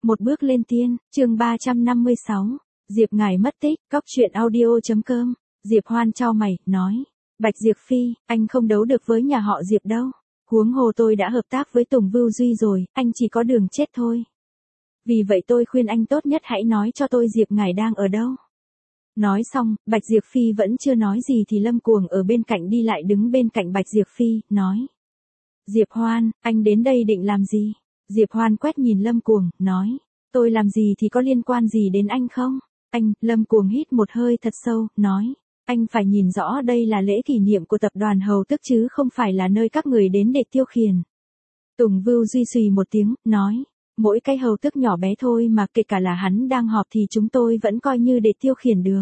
Một bước lên tiên, chương 356. Diệp Ngải mất tích, cóc truyện audio.com. Diệp Hoan chau mày, nói. Bạch Diệp Phi, anh không đấu được với nhà họ Diệp đâu. Huống hồ tôi đã hợp tác với Tùng Vưu Duy rồi, anh chỉ có đường chết thôi. Vì vậy tôi khuyên anh tốt nhất hãy nói cho tôi Diệp Ngải đang ở đâu. Nói xong, Bạch Diệp Phi vẫn chưa nói gì thì Lâm Cuồng ở bên cạnh đi lại đứng bên cạnh Bạch Diệp Phi, nói. Diệp Hoan, anh đến đây định làm gì? Diệp Hoan quét nhìn Lâm Cuồng, nói. Tôi làm gì thì có liên quan gì đến anh không? Anh, Lâm Cuồng hít một hơi thật sâu, nói. Anh phải nhìn rõ đây là lễ kỷ niệm của tập đoàn Hầu Tức chứ không phải là nơi các người đến để tiêu khiển. Tùng Vưu Duy xùy một tiếng, nói. Mỗi cái Hầu Tức nhỏ bé thôi mà kể cả là hắn đang họp thì chúng tôi vẫn coi như để tiêu khiển được.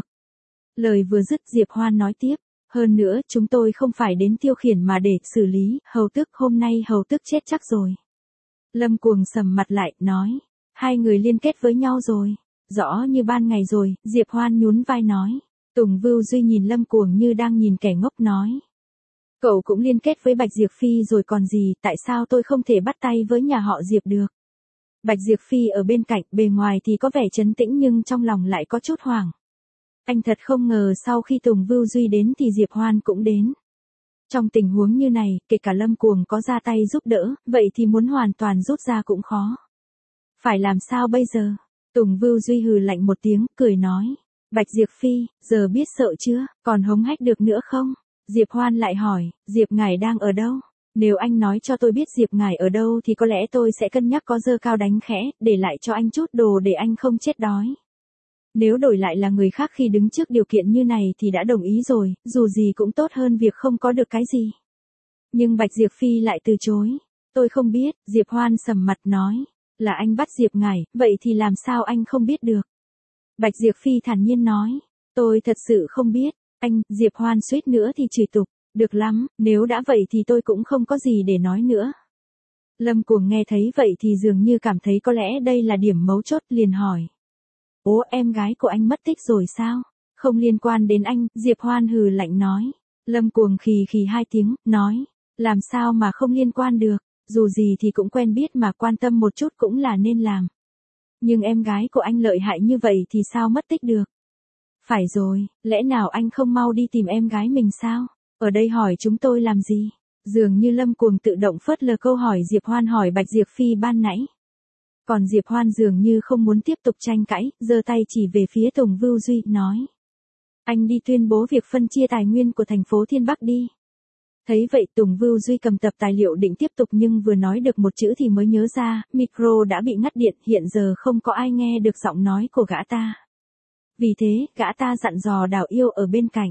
Lời vừa dứt Diệp Hoan nói tiếp. Hơn nữa chúng tôi không phải đến tiêu khiển mà để xử lý, Hầu Tức hôm nay Hầu Tức chết chắc rồi. Lâm Cuồng sầm mặt lại, nói. Hai người liên kết với nhau rồi. Rõ như ban ngày rồi, Diệp Hoan nhún vai nói. Tùng Vưu Duy nhìn Lâm Cuồng như đang nhìn kẻ ngốc nói. Cậu cũng liên kết với Bạch Diệp Phi rồi còn gì, tại sao tôi không thể bắt tay với nhà họ Diệp được? Bạch Diệp Phi ở bên cạnh, bề ngoài thì có vẻ trấn tĩnh nhưng trong lòng lại có chút hoảng. Anh thật không ngờ sau khi Tùng Vưu Duy đến thì Diệp Hoan cũng đến. Trong tình huống như này, kể cả Lâm Cuồng có ra tay giúp đỡ, vậy thì muốn hoàn toàn rút ra cũng khó. Phải làm sao bây giờ? Tùng Vưu Duy hừ lạnh một tiếng, cười nói. Bạch Diệp Phi, giờ biết sợ chưa, còn hống hách được nữa không? Diệp Hoan lại hỏi, Diệp Ngải đang ở đâu? Nếu anh nói cho tôi biết Diệp Ngải ở đâu thì có lẽ tôi sẽ cân nhắc có dơ cao đánh khẽ, để lại cho anh chút đồ để anh không chết đói. Nếu đổi lại là người khác khi đứng trước điều kiện như này thì đã đồng ý rồi, dù gì cũng tốt hơn việc không có được cái gì. Nhưng Bạch Diệp Phi lại từ chối. Tôi không biết, Diệp Hoan sầm mặt nói. Là anh bắt Diệp Ngải, vậy thì làm sao anh không biết được? Bạch Diệp Phi thản nhiên nói. Tôi thật sự không biết. Anh, Diệp Hoan suýt nữa thì chửi tục. Được lắm, nếu đã vậy thì tôi cũng không có gì để nói nữa. Lâm Cuồng nghe thấy vậy thì dường như cảm thấy có lẽ đây là điểm mấu chốt, liền hỏi. Ố, em gái của anh mất tích rồi sao? Không liên quan đến anh, Diệp Hoan hừ lạnh nói. Lâm Cuồng khì khì hai tiếng, nói. Làm sao mà không liên quan được, dù gì thì cũng quen biết mà quan tâm một chút cũng là nên làm. Nhưng em gái của anh lợi hại như vậy thì sao mất tích được? Phải rồi, lẽ nào anh không mau đi tìm em gái mình sao? Ở đây hỏi chúng tôi làm gì? Dường như Lâm Cuồng tự động phớt lờ câu hỏi Diệp Hoan hỏi Bạch Diệp Phi ban nãy. Còn Diệp Hoan dường như không muốn tiếp tục tranh cãi, giơ tay chỉ về phía Tùng Vưu Duy, nói. Anh đi tuyên bố việc phân chia tài nguyên của thành phố Thiên Bắc đi. Thấy vậy Tùng Vưu Duy cầm tập tài liệu định tiếp tục nhưng vừa nói được một chữ thì mới nhớ ra, micro đã bị ngắt điện, hiện giờ không có ai nghe được giọng nói của gã ta. Vì thế, gã ta dặn dò Đào Yêu ở bên cạnh.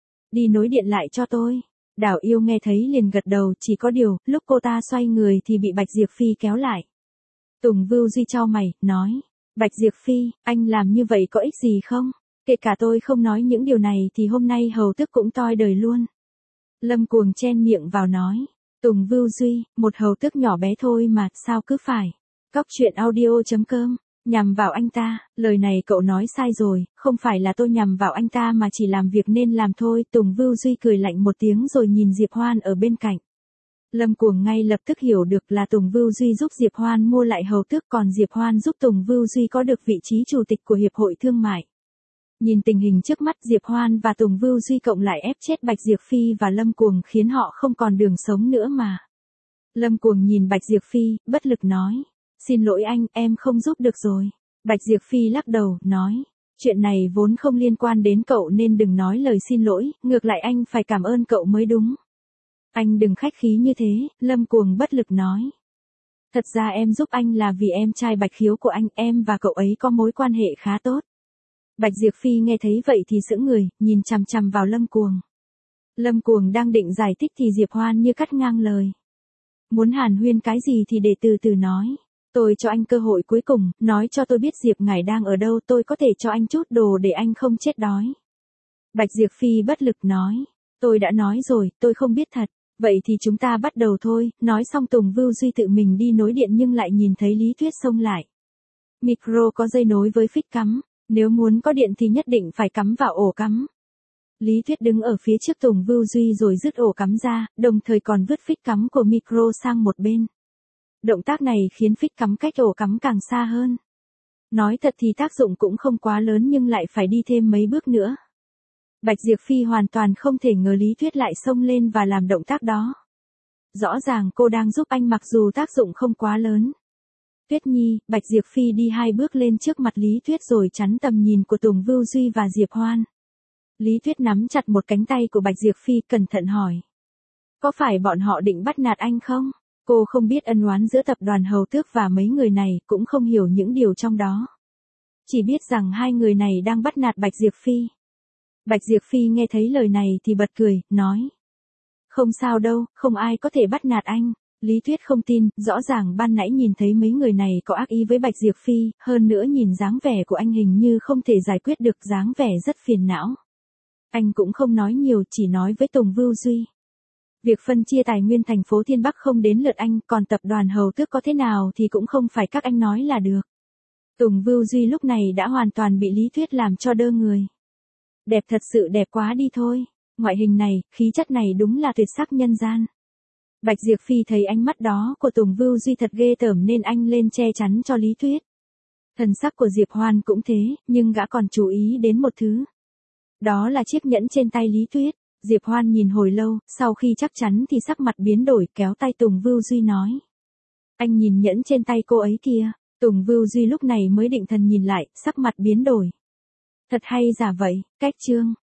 Đi nối điện lại cho tôi. Đào Yêu nghe thấy liền gật đầu, chỉ có điều, lúc cô ta xoay người thì bị Bạch Diệp Phi kéo lại. Tùng Vưu Duy chau mày, nói. Bạch Diệp Phi, anh làm như vậy có ích gì không? Kể cả tôi không nói những điều này thì hôm nay Hầu Tức cũng toi đời luôn. Lâm Cuồng chen miệng vào nói. Tùng Vưu Duy, một Hầu Tức nhỏ bé thôi mà, sao cứ phải. Cóc truyện audio.com. Nhằm vào anh ta, lời này cậu nói sai rồi, không phải là tôi nhằm vào anh ta mà chỉ làm việc nên làm thôi. Tùng Vưu Duy cười lạnh một tiếng rồi nhìn Diệp Hoan ở bên cạnh. Lâm Cuồng ngay lập tức hiểu được là Tùng Vưu Duy giúp Diệp Hoan mua lại Hầu Tước, còn Diệp Hoan giúp Tùng Vưu Duy có được vị trí chủ tịch của Hiệp hội Thương mại. Nhìn tình hình trước mắt Diệp Hoan và Tùng Vưu Duy cộng lại ép chết Bạch Diệp Phi và Lâm Cuồng khiến họ không còn đường sống nữa mà. Lâm Cuồng nhìn Bạch Diệp Phi, bất lực nói. Xin lỗi anh, em không giúp được rồi. Bạch Diệp Phi lắc đầu, nói. Chuyện này vốn không liên quan đến cậu nên đừng nói lời xin lỗi, ngược lại anh phải cảm ơn cậu mới đúng. Anh đừng khách khí như thế, Lâm Cuồng bất lực nói. Thật ra em giúp anh là vì em trai Bạch Khiếu của anh, em và cậu ấy có mối quan hệ khá tốt. Bạch Diệp Phi nghe thấy vậy thì sững người, nhìn chằm chằm vào Lâm Cuồng. Lâm Cuồng đang định giải thích thì Diệp Hoan như cắt ngang lời. Muốn hàn huyên cái gì thì để từ từ nói. Tôi cho anh cơ hội cuối cùng, nói cho tôi biết Diệp Ngải đang ở đâu, tôi có thể cho anh chút đồ để anh không chết đói. Bạch Diệp Phi bất lực nói. Tôi đã nói rồi, tôi không biết thật. Vậy thì chúng ta bắt đầu thôi. Nói xong Tùng Vưu Duy tự mình đi nối điện nhưng lại nhìn thấy Lý Tuyết xông lại. Micro có dây nối với phích cắm. Nếu muốn có điện thì nhất định phải cắm vào ổ cắm. Lý Tuyết đứng ở phía trước Tùng Vưu Duy rồi dứt ổ cắm ra, đồng thời còn vứt phích cắm của micro sang một bên. Động tác này khiến phích cắm cách ổ cắm càng xa hơn. Nói thật thì tác dụng cũng không quá lớn nhưng lại phải đi thêm mấy bước nữa. Bạch Diệp Phi hoàn toàn không thể ngờ Lý Tuyết lại xông lên và làm động tác đó. Rõ ràng cô đang giúp anh mặc dù tác dụng không quá lớn. Tuyết Nhi, Bạch Diệp Phi đi 2 bước lên trước mặt Lý Tuyết rồi chắn tầm nhìn của Tùng Vưu Duy và Diệp Hoan. Lý Tuyết nắm chặt một cánh tay của Bạch Diệp Phi cẩn thận hỏi. Có phải bọn họ định bắt nạt anh không? Cô không biết ân oán giữa tập đoàn Hầu Tước và mấy người này, cũng không hiểu những điều trong đó. Chỉ biết rằng 2 người này đang bắt nạt Bạch Diệp Phi. Bạch Diệp Phi nghe thấy lời này thì bật cười, nói. Không sao đâu, không ai có thể bắt nạt anh. Lý Tuyết không tin, rõ ràng ban nãy nhìn thấy mấy người này có ác ý với Bạch Diệp Phi, hơn nữa nhìn dáng vẻ của anh hình như không thể giải quyết được, dáng vẻ rất phiền não. Anh cũng không nói nhiều, chỉ nói với Tùng Vưu Duy. Việc phân chia tài nguyên thành phố Thiên Bắc không đến lượt anh, còn tập đoàn Hầu Tước có thế nào thì cũng không phải các anh nói là được. Tùng Vưu Duy lúc này đã hoàn toàn bị Lý Tuyết làm cho đơ người. Đẹp thật sự đẹp quá đi thôi. Ngoại hình này, khí chất này đúng là tuyệt sắc nhân gian. Bạch Diệp Phi thấy ánh mắt đó của Tùng Vưu Duy thật ghê tởm nên anh lên che chắn cho Lý Tuyết. Thần sắc của Diệp Hoan cũng thế, nhưng gã còn chú ý đến một thứ. Đó là chiếc nhẫn trên tay Lý Tuyết. Diệp Hoan nhìn hồi lâu, sau khi chắc chắn thì sắc mặt biến đổi, kéo tay Tùng Vưu Duy nói. Anh nhìn nhẫn trên tay cô ấy kìa. Tùng Vưu Duy lúc này mới định thần nhìn lại, sắc mặt biến đổi. Thật hay giả vậy, cách chương.